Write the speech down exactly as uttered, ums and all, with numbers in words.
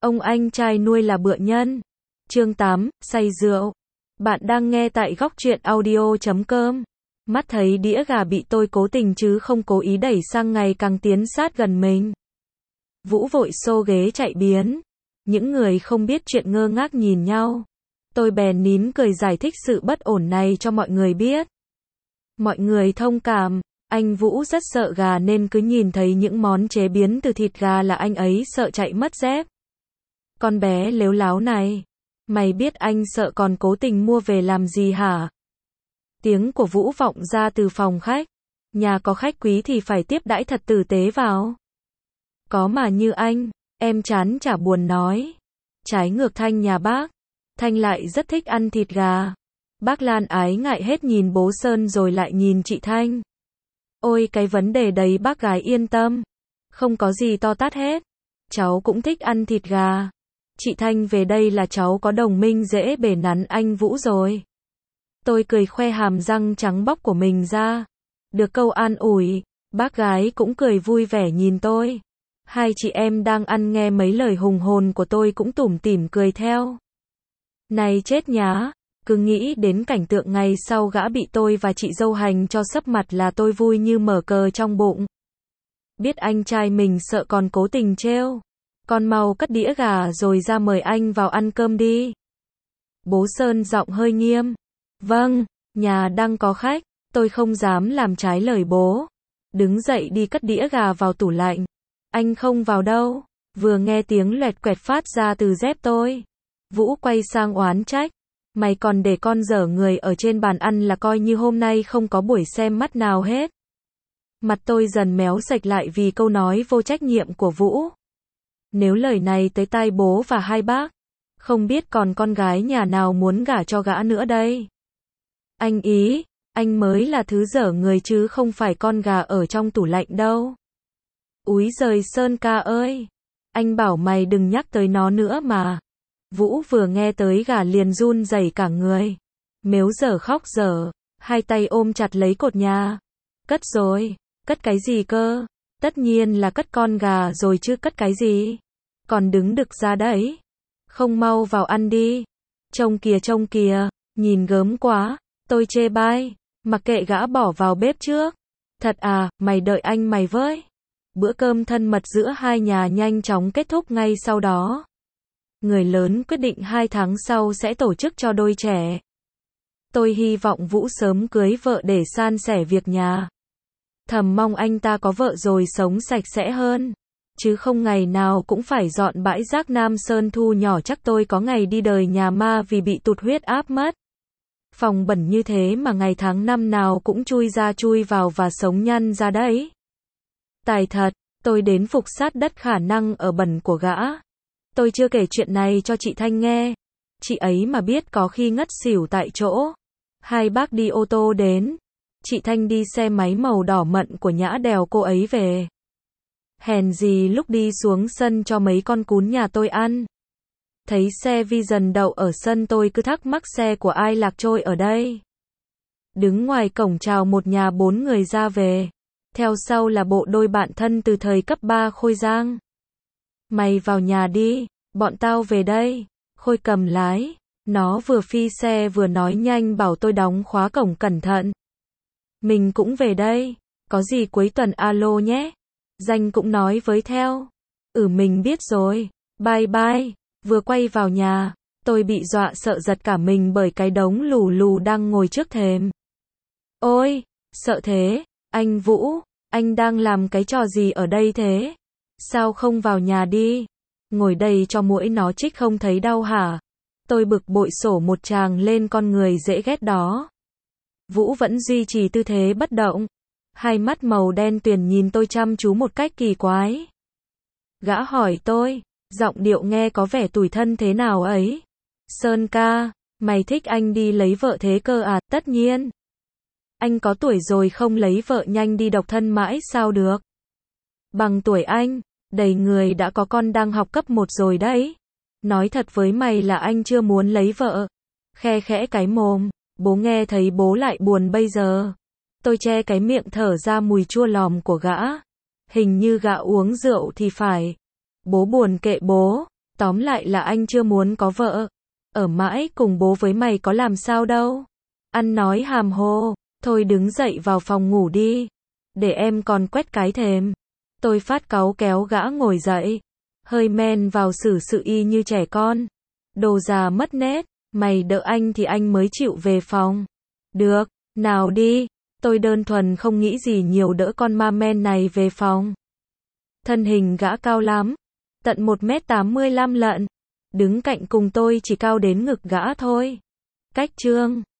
Ông anh trai nuôi là bựa nhân. Chương tám, say rượu. Bạn đang nghe tại góc truyện audio chấm com. Mắt thấy đĩa gà bị tôi cố tình chứ không cố ý đẩy sang ngày càng tiến sát gần mình. Vũ vội xô ghế chạy biến. Những người không biết chuyện ngơ ngác nhìn nhau. Tôi bèn nín cười giải thích sự bất ổn này cho mọi người biết. Mọi người thông cảm. Anh Vũ rất sợ gà nên cứ nhìn thấy những món chế biến từ thịt gà là anh ấy sợ chạy mất dép. Con bé lếu láo này. Mày biết anh sợ còn cố tình mua về làm gì hả? Tiếng của Vũ vọng ra từ phòng khách. Nhà có khách quý thì phải tiếp đãi thật tử tế vào. Có mà như anh, em chán chả buồn nói. Trái ngược Thanh nhà bác. Thanh lại rất thích ăn thịt gà. Bác Lan ái ngại hết nhìn bố Sơn rồi lại nhìn chị Thanh. Ôi cái vấn đề đấy bác gái yên tâm. Không có gì to tát hết. Cháu cũng thích ăn thịt gà. Chị Thanh về đây là cháu có đồng minh dễ bể nắn anh Vũ rồi. Tôi cười khoe hàm răng trắng bóc của mình ra. Được câu an ủi, bác gái cũng cười vui vẻ nhìn tôi. Hai chị em đang ăn nghe mấy lời hùng hồn của tôi cũng tủm tỉm cười theo. Này chết nhá, cứ nghĩ đến cảnh tượng ngày sau gã bị tôi và chị dâu hành cho sấp mặt là tôi vui như mở cờ trong bụng. Biết anh trai mình sợ còn cố tình trêu. Con mau cất đĩa gà rồi ra mời anh vào ăn cơm đi. Bố Sơn giọng hơi nghiêm. Vâng, nhà đang có khách, tôi không dám làm trái lời bố. Đứng dậy đi cất đĩa gà vào tủ lạnh. Anh không vào đâu. Vừa nghe tiếng loẹt quẹt phát ra từ dép tôi. Vũ quay sang oán trách. Mày còn để con dở người ở trên bàn ăn là coi như hôm nay không có buổi xem mắt nào hết. Mặt tôi dần méo sạch lại vì câu nói vô trách nhiệm của Vũ. Nếu lời này tới tai bố và hai bác, không biết còn con gái nhà nào muốn gả cho gã nữa đây. Anh ý, anh mới là thứ dở người chứ không phải con gà ở trong tủ lạnh đâu. Úi giời Sơn ca ơi, anh bảo mày đừng nhắc tới nó nữa mà. Vũ vừa nghe tới gà liền run rẩy cả người. Mếu dở khóc dở, hai tay ôm chặt lấy cột nhà. Cất rồi, cất cái gì cơ? Tất nhiên là cất con gà rồi chứ cất cái gì? Còn đứng đực ra đấy. Không mau vào ăn đi. Trông kìa trông kìa, nhìn gớm quá. Tôi chê bai, mặc kệ gã bỏ vào bếp trước. Thật à, mày đợi anh mày với. Bữa cơm thân mật giữa hai nhà nhanh chóng kết thúc ngay sau đó. Người lớn quyết định hai tháng sau sẽ tổ chức cho đôi trẻ. Tôi hy vọng Vũ sớm cưới vợ để san sẻ việc nhà. Thầm mong anh ta có vợ rồi sống sạch sẽ hơn. Chứ không ngày nào cũng phải dọn bãi rác Nam Sơn thu nhỏ chắc tôi có ngày đi đời nhà ma vì bị tụt huyết áp mất. Phòng bẩn như thế mà ngày tháng năm nào cũng chui ra chui vào và sống nhăn ra đấy. Tài thật, tôi đến phục sát đất khả năng ở bẩn của gã. Tôi chưa kể chuyện này cho chị Thanh nghe. Chị ấy mà biết có khi ngất xỉu tại chỗ. Hai bác đi ô tô đến. Chị Thanh đi xe máy màu đỏ mận của Nhã đèo cô ấy về. Hèn gì lúc đi xuống sân cho mấy con cún nhà tôi ăn. Thấy xe Vision đậu ở sân tôi cứ thắc mắc xe của ai lạc trôi ở đây. Đứng ngoài cổng chào một nhà bốn người ra về. Theo sau là bộ đôi bạn thân từ thời cấp ba Khôi Giang. Mày vào nhà đi, bọn tao về đây. Khôi cầm lái. Nó vừa phi xe vừa nói nhanh bảo tôi đóng khóa cổng cẩn thận. Mình cũng về đây. Có gì cuối tuần alo nhé. Danh cũng nói với theo. Ừ mình biết rồi. Bye bye. Vừa quay vào nhà, tôi bị dọa sợ giật cả mình bởi cái đống lù lù đang ngồi trước thềm. Ôi, sợ thế, anh Vũ, anh đang làm cái trò gì ở đây thế? Sao không vào nhà đi? Ngồi đây cho muỗi nó chích không thấy đau hả? Tôi bực bội sổ một tràng lên con người dễ ghét đó. Vũ vẫn duy trì tư thế bất động. Hai mắt màu đen tuyền nhìn tôi chăm chú một cách kỳ quái. Gã hỏi tôi. Giọng điệu nghe có vẻ tủi thân thế nào ấy. Sơn ca, mày thích anh đi lấy vợ thế cơ à? Tất nhiên. Anh có tuổi rồi không lấy vợ nhanh đi độc thân mãi sao được. Bằng tuổi anh, đầy người đã có con đang học cấp một rồi đấy. Nói thật với mày là anh chưa muốn lấy vợ. Khe khẽ cái mồm, bố nghe thấy bố lại buồn bây giờ. Tôi che cái miệng thở ra mùi chua lòm của gã. Hình như gã uống rượu thì phải. Bố buồn kệ bố, Tóm lại là anh chưa muốn có vợ. Ở mãi cùng bố với mày có làm sao đâu. Ăn nói hàm hồ. Thôi đứng dậy vào phòng ngủ đi. Để em còn quét cái thềm. Tôi phát cáu kéo gã ngồi dậy. Hơi men vào xử sự y như trẻ con. Đồ già mất nét. Mày đỡ anh thì anh mới chịu về phòng. Được, nào đi. Tôi đơn thuần không nghĩ gì nhiều, đỡ con ma men này về phòng. Thân hình gã cao lắm. Tận một mét tám mươi lăm lận. Đứng cạnh cùng tôi chỉ cao đến ngực gã thôi. Cách chương